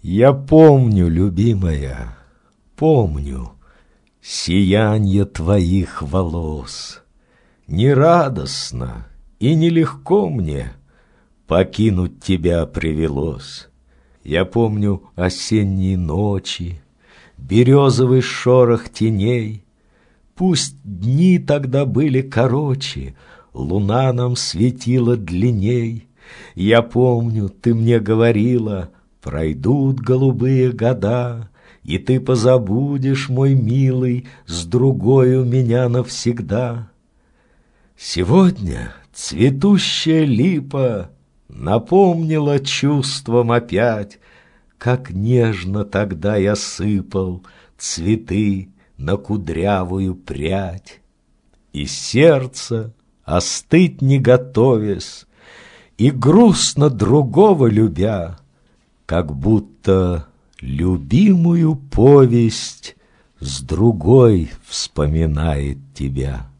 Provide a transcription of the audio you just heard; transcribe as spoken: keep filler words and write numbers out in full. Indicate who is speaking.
Speaker 1: Я помню, любимая, помню сиянье твоих волос. Не радостно и нелегко мне покинуть тебя привелось. Я помню осенние ночи, березовый шорох теней. Пусть дни тогда были короче, луна нам светила длинней. Я помню, ты мне говорила, пройдут голубые года, и ты позабудешь, мой милый, с другою меня навсегда. Сегодня цветущая липа напомнила чувством опять, как нежно тогда я сыпал цветы на кудрявую прядь. И сердце, остыть не готовясь, и грустно другого любя, как будто любимую повесть с другой вспоминает тебя.